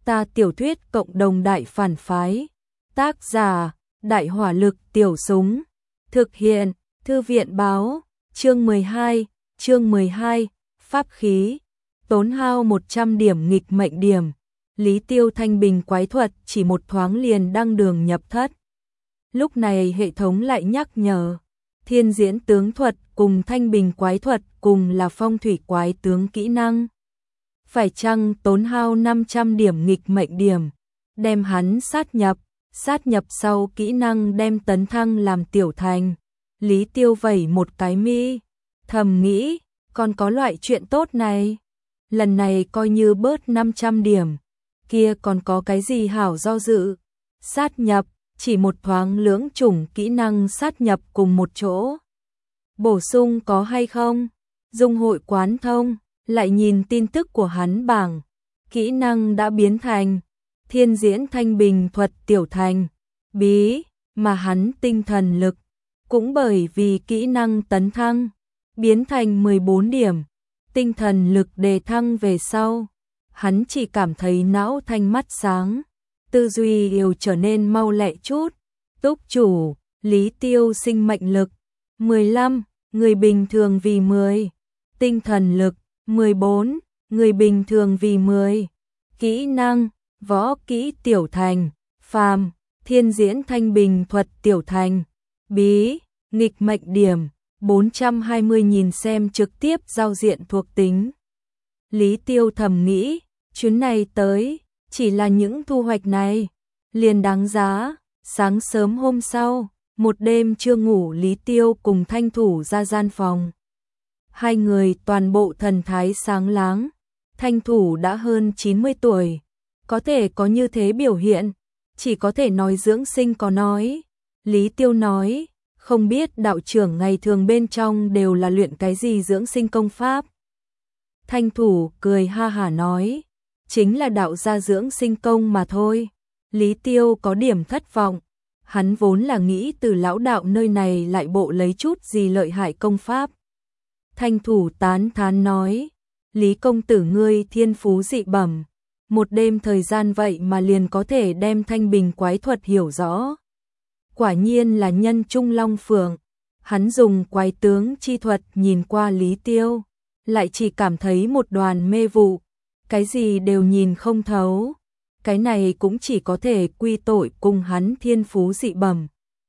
Ta tiểu thuyết cộng đồng đại phản phái. Tác giả, Đại hỏa lực tiểu súng. Thực hiện, Thư viện báo, chương 12, pháp khí. Tốn hao 100 điểm nghịch mệnh điểm. Lý Tiêu thanh bình quái thuật chỉ một thoáng liền đăng đường nhập thất. Lúc này hệ thống lại nhắc nhở, thiên diễn tướng thuật cùng thanh bình quái thuật cùng là phong thủy quái tướng kỹ năng. Phải chăng tốn hao 500 điểm nghịch mệnh điểm, đem hắn sát nhập sau kỹ năng đem tấn thăng làm tiểu thành. Lý Tiêu vẩy một cái mi, thầm nghĩ, còn có loại chuyện tốt này. Lần này coi như bớt 500 điểm, kia còn có cái gì hảo do dự. Sát nhập, chỉ một thoáng lưỡng chủng kỹ năng sát nhập cùng một chỗ. Bổ sung có hay không? Dung hội quán thông, lại nhìn tin tức của hắn bảng. Kỹ năng đã biến thành thiên diễn thanh bình thuật tiểu thành, bí, mà hắn tinh thần lực cũng bởi vì kỹ năng tấn thăng, biến thành 14 điểm. Tinh thần lực đề thăng về sau, hắn chỉ cảm thấy não thanh mắt sáng, tư duy đều trở nên mau lẹ chút. Túc chủ, Lý Tiêu sinh mệnh lực 15, người bình thường vì 10. Tinh thần lực 14, người bình thường vì 10. Kỹ năng, võ kỹ tiểu thành, phàm, thiên diễn thanh bình thuật tiểu thành, bí, nghịch mệnh điểm 420. Nhìn xem trực tiếp giao diện thuộc tính. Lý Tiêu thầm nghĩ, chuyến này tới, chỉ là những thu hoạch này, liền đáng giá. Sáng sớm hôm sau, một đêm chưa ngủ, Lý Tiêu cùng Thanh Thủ ra gian phòng. Hai người toàn bộ thần thái sáng láng. Thanh Thủ đã hơn 90 tuổi, có thể có như thế biểu hiện, chỉ có thể nói dưỡng sinh có nói. Lý Tiêu nói, không biết đạo trưởng ngày thường bên trong đều là luyện cái gì dưỡng sinh công pháp. Thanh Thủ cười ha hả nói, chính là đạo gia dưỡng sinh công mà thôi. Lý Tiêu có điểm thất vọng, hắn vốn là nghĩ từ lão đạo nơi này lại bộ lấy chút gì lợi hại công pháp. Thanh Thủ tán thán nói, Lý công tử ngươi thiên phú dị bẩm, một đêm thời gian vậy mà liền có thể đem thanh bình quái thuật hiểu rõ. Quả nhiên là nhân trung long phượng. Hắn dùng quái tướng chi thuật nhìn qua Lý Tiêu, lại chỉ cảm thấy một đoàn mê vụ, cái gì đều nhìn không thấu. Cái này cũng chỉ có thể quy tội cùng hắn thiên phú dị bẩm.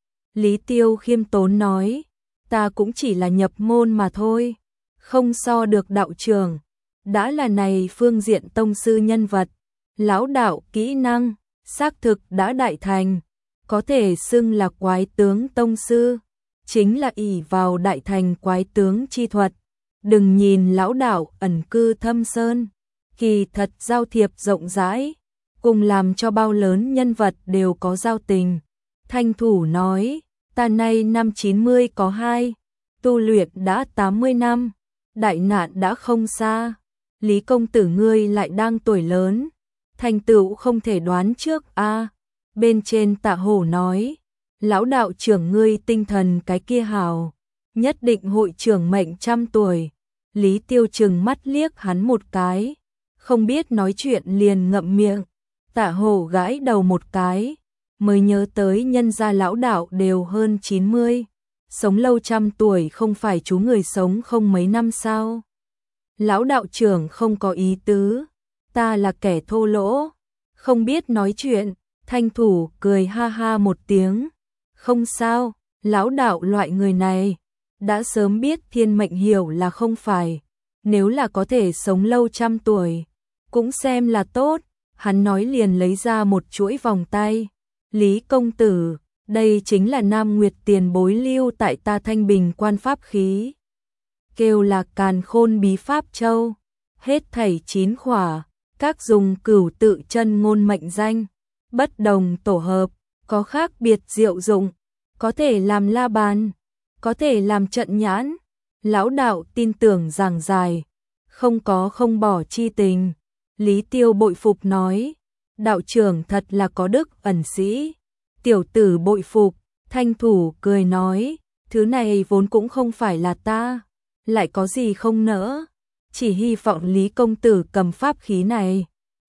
Lý Tiêu khiêm tốn nói, ta cũng chỉ là nhập môn mà thôi, không so được đạo trưởng. Đã là này phương diện tông sư nhân vật, lão đạo kỹ năng, xác thực đã đại thành, có thể xưng là quái tướng tông sư, chính là ỷ vào đại thành quái tướng chi thuật. Đừng nhìn lão đạo ẩn cư thâm sơn, kỳ thật giao thiệp rộng rãi, cùng làm cho bao lớn nhân vật đều có giao tình. Thanh Thủ nói, ta nay năm 90 có 2, tu luyện đã 80 năm, đại nạn đã không xa. Lý công tử ngươi lại đang tuổi lớn, thành tựu không thể đoán trước a. Bên trên Tạ Hổ nói, lão đạo trưởng ngươi tinh thần cái kia hào, nhất định hội trưởng mệnh 100 tuổi. Lý Tiêu trừng mắt liếc hắn một cái, không biết nói chuyện liền ngậm miệng. Tạ Hổ gãi đầu một cái, mới nhớ tới nhân gia lão đạo đều hơn 90, sống lâu 100 tuổi không phải chú người sống không mấy năm sao? Lão đạo trưởng không có ý tứ, ta là kẻ thô lỗ, không biết nói chuyện. Thanh Thủ cười ha ha một tiếng, không sao, lão đạo loại người này đã sớm biết thiên mệnh hiểu là không phải, nếu là có thể sống lâu 100 tuổi, cũng xem là tốt. Hắn nói liền lấy ra một chuỗi vòng tay. Lý công tử, đây chính là Nam Nguyệt tiền bối lưu tại ta Thanh Bình quan pháp khí, kêu là Càn Khôn bí pháp châu, hết thảy 9 khỏa, các dùng cửu tự chân ngôn mệnh danh, bất đồng tổ hợp, có khác biệt diệu dụng, có thể làm la bàn, có thể làm trận nhãn. Lão đạo tin tưởng giảng dài, không có không bỏ chi tình. Lý Tiêu bội phục nói, đạo trưởng thật là có đức ẩn sĩ. Tiểu tử bội phục. Thanh Thủ cười nói, thứ này vốn cũng không phải là ta, lại có gì không nỡ, chỉ hy vọng Lý công tử cầm pháp khí này,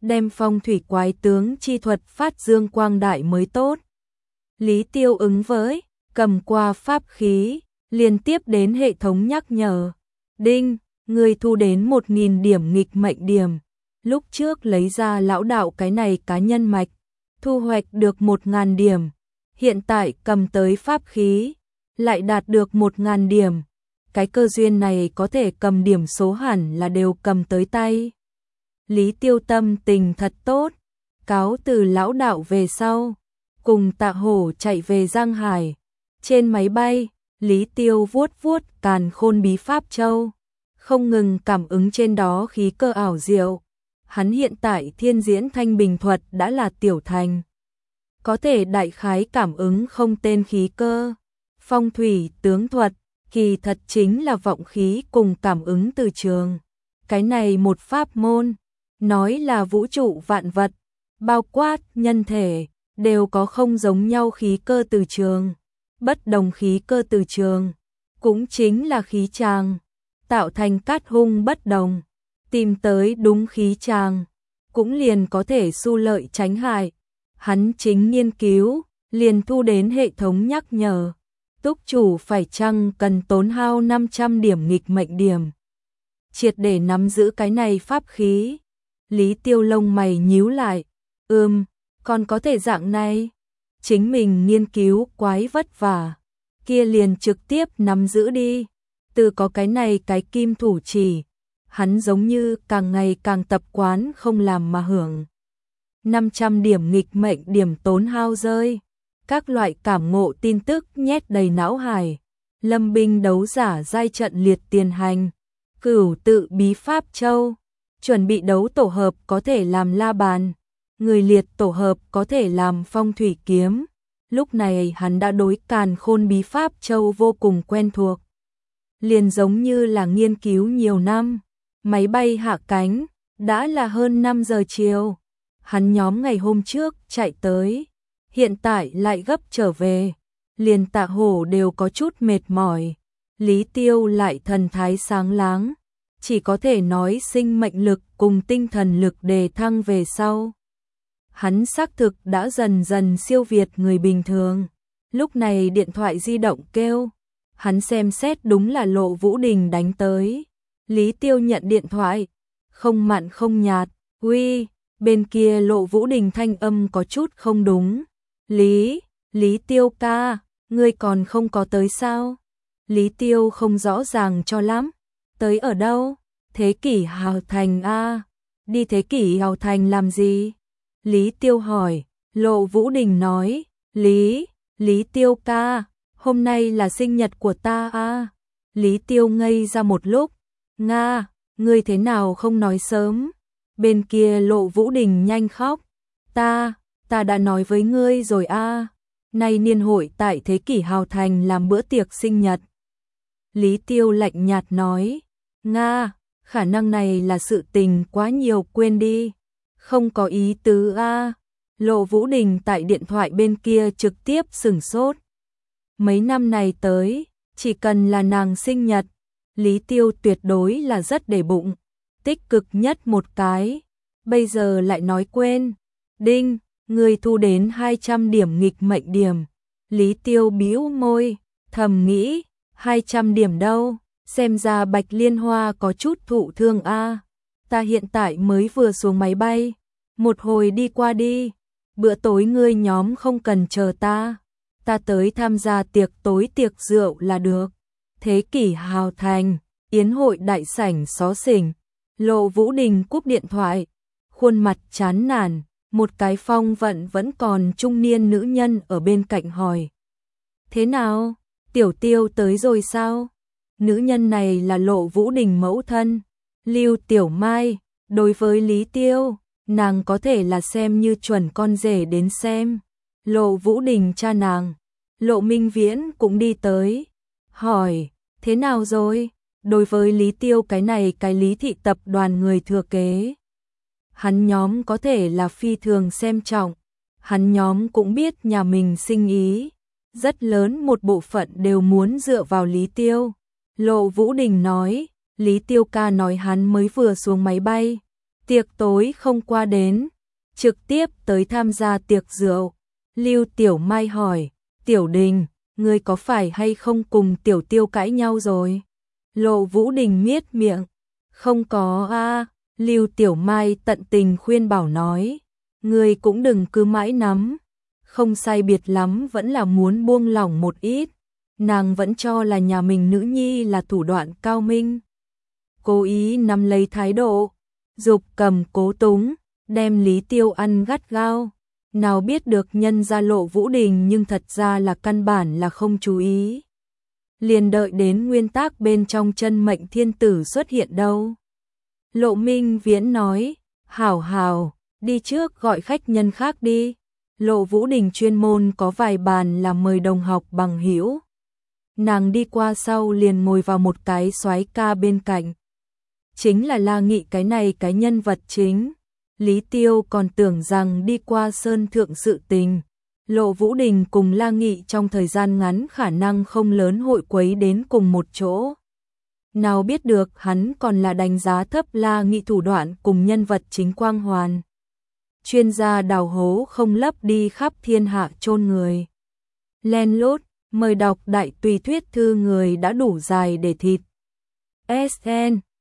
đem phong thủy quái tướng chi thuật phát dương quang đại mới tốt. Lý Tiêu ứng với, cầm qua pháp khí, liên tiếp đến hệ thống nhắc nhở. Đinh, người thu đến 1000 điểm nghịch mệnh điểm. Lúc trước lấy ra lão đạo cái này cá nhân mạch, thu hoạch được 1000 điểm. Hiện tại cầm tới pháp khí, lại đạt được 1000 điểm. Cái cơ duyên này có thể cầm điểm số hẳn là đều cầm tới tay. Lý Tiêu tâm tình thật tốt, cáo từ lão đạo về sau, cùng Tạ Hổ chạy về Giang Hải. Trên máy bay, Lý Tiêu vuốt vuốt càn khôn bí pháp châu, không ngừng cảm ứng trên đó khí cơ ảo diệu. Hắn hiện tại thiên diễn thanh bình thuật đã là tiểu thành, có thể đại khái cảm ứng không tên khí cơ. Phong thủy tướng thuật, kỳ thật chính là vọng khí cùng cảm ứng từ trường. Cái này một pháp môn, nói là vũ trụ vạn vật, bao quát nhân thể, đều có không giống nhau khí cơ từ trường. Bất đồng khí cơ từ trường, cũng chính là khí tràng, tạo thành cát hung bất đồng. Tìm tới đúng khí tràng, cũng liền có thể xu lợi tránh hại. Hắn chính nghiên cứu, liền thu đến hệ thống nhắc nhở. Túc chủ phải chăng cần tốn hao 500 điểm nghịch mệnh điểm. Triệt để nắm giữ cái này pháp khí. Lý Tiêu lông mày nhíu lại. Còn có thể dạng này. Chính mình nghiên cứu quái vất vả. Kia liền trực tiếp nắm giữ đi. Từ có cái này cái kim thủ chỉ. Hắn giống như càng ngày càng tập quán không làm mà hưởng. 500 điểm nghịch mệnh điểm tốn hao rơi. Các loại cảm ngộ tin tức nhét đầy não hải. Lâm binh đấu giả giai trận liệt tiền hành. Cửu tự bí pháp châu. Chuẩn bị đấu tổ hợp có thể làm la bàn. Người liệt tổ hợp có thể làm phong thủy kiếm. Lúc này hắn đã đối càn khôn bí pháp châu vô cùng quen thuộc. Liền giống như là nghiên cứu nhiều năm. Máy bay hạ cánh, đã là hơn 5 giờ chiều. Hắn nhóm ngày hôm trước chạy tới, hiện tại lại gấp trở về. Liền Tạ Hổ đều có chút mệt mỏi. Lý Tiêu lại thần thái sáng láng, chỉ có thể nói sinh mệnh lực cùng tinh thần lực đề thăng về sau. Hắn xác thực đã dần dần siêu việt người bình thường. Lúc này điện thoại di động kêu, hắn xem xét đúng là Lộ Vũ Đình đánh tới. Lý Tiêu nhận điện thoại, không mặn không nhạt. Uy, bên kia Lộ Vũ Đình thanh âm có chút không đúng. Lý Tiêu ca, ngươi còn không có tới sao? Lý Tiêu không rõ ràng cho lắm. Tới ở đâu? Thế Kỷ Hào Thành a. Đi Thế Kỷ Hào Thành làm gì? Lý Tiêu hỏi. Lộ Vũ Đình nói, Lý Tiêu ca, hôm nay là sinh nhật của ta a. Lý Tiêu ngây ra một lúc. Nga, ngươi thế nào không nói sớm? Bên kia Lộ Vũ Đình nhanh khóc. Ta đã nói với ngươi rồi a. Nay niên hội tại Thế Kỷ Hào Thành làm bữa tiệc sinh nhật. Lý Tiêu lạnh nhạt nói. Nga, khả năng này là sự tình quá nhiều quên đi. Không có ý tứ a. Lộ Vũ Đình tại điện thoại bên kia trực tiếp sửng sốt. Mấy năm này tới, chỉ cần là nàng sinh nhật, Lý Tiêu tuyệt đối là rất để bụng, tích cực nhất một cái. Bây giờ lại nói quên. Đinh, người thu đến 200 điểm nghịch mệnh điểm. Lý Tiêu bĩu môi, thầm nghĩ, 200 điểm đâu, xem ra Bạch Liên Hoa có chút thụ thương a. Ta hiện tại mới vừa xuống máy bay, một hồi đi qua đi. Bữa tối ngươi nhóm không cần chờ ta tới tham gia tiệc tối tiệc rượu là được. Thế Kỷ Hào Thành, yến hội đại sảnh xó xỉnh. Lộ Vũ Đình cúp điện thoại, khuôn mặt chán nản, một cái phong vận vẫn còn trung niên nữ nhân ở bên cạnh hỏi. Thế nào, Tiểu Tiêu tới rồi sao? Nữ nhân này là Lộ Vũ Đình mẫu thân, Lưu Tiểu Mai. Đối với Lý Tiêu, nàng có thể là xem như chuẩn con rể đến xem. Lộ Vũ Đình cha nàng, Lộ Minh Viễn cũng đi tới, hỏi, thế nào rồi? Đối với Lý Tiêu cái này cái Lý thị tập đoàn người thừa kế, hắn nhóm có thể là phi thường xem trọng. Hắn nhóm cũng biết nhà mình sinh ý, rất lớn một bộ phận đều muốn dựa vào Lý Tiêu. Lộ Vũ Đình nói, Lý Tiêu ca nói hắn mới vừa xuống máy bay, Tiệc tối không qua đến, trực tiếp tới tham gia tiệc rượu. Lưu Tiểu Mai hỏi, Tiểu Đình, ngươi có phải hay không cùng Tiểu Tiêu cãi nhau rồi? Lộ Vũ Đình miết miệng, không có a. Lưu Tiểu Mai tận tình khuyên bảo nói, ngươi cũng đừng cứ mãi nắm, không sai biệt lắm vẫn là muốn buông lỏng một ít. Nàng vẫn cho là nhà mình nữ nhi là thủ đoạn cao minh, cố ý nắm lấy thái độ, dục cầm cố túng, đem Lý Tiêu ăn gắt gao. Nào biết được nhân ra Lộ Vũ Đình nhưng thật ra là căn bản là không chú ý. Liền đợi đến nguyên tác bên trong chân mệnh thiên tử xuất hiện đâu. Lộ Minh Viễn nói, hảo hảo, đi trước gọi khách nhân khác đi. Lộ Vũ Đình chuyên môn có vài bàn là mời đồng học bằng hữu. Nàng đi qua sau liền ngồi vào một cái soái ca bên cạnh. Chính là La Nghị cái này cái nhân vật chính. Lý Tiêu còn tưởng rằng đi qua sơn thượng sự tình. Lộ Vũ Đình cùng La Nghị trong thời gian ngắn khả năng không lớn hội quấy đến cùng một chỗ. Nào biết được hắn còn là đánh giá thấp La Nghị thủ đoạn cùng nhân vật chính quang hoàn. Chuyên gia đào hố không lấp đi khắp thiên hạ chôn người. Len lút, mời đọc đại tùy thuyết thư người đã đủ dài để thịt. SN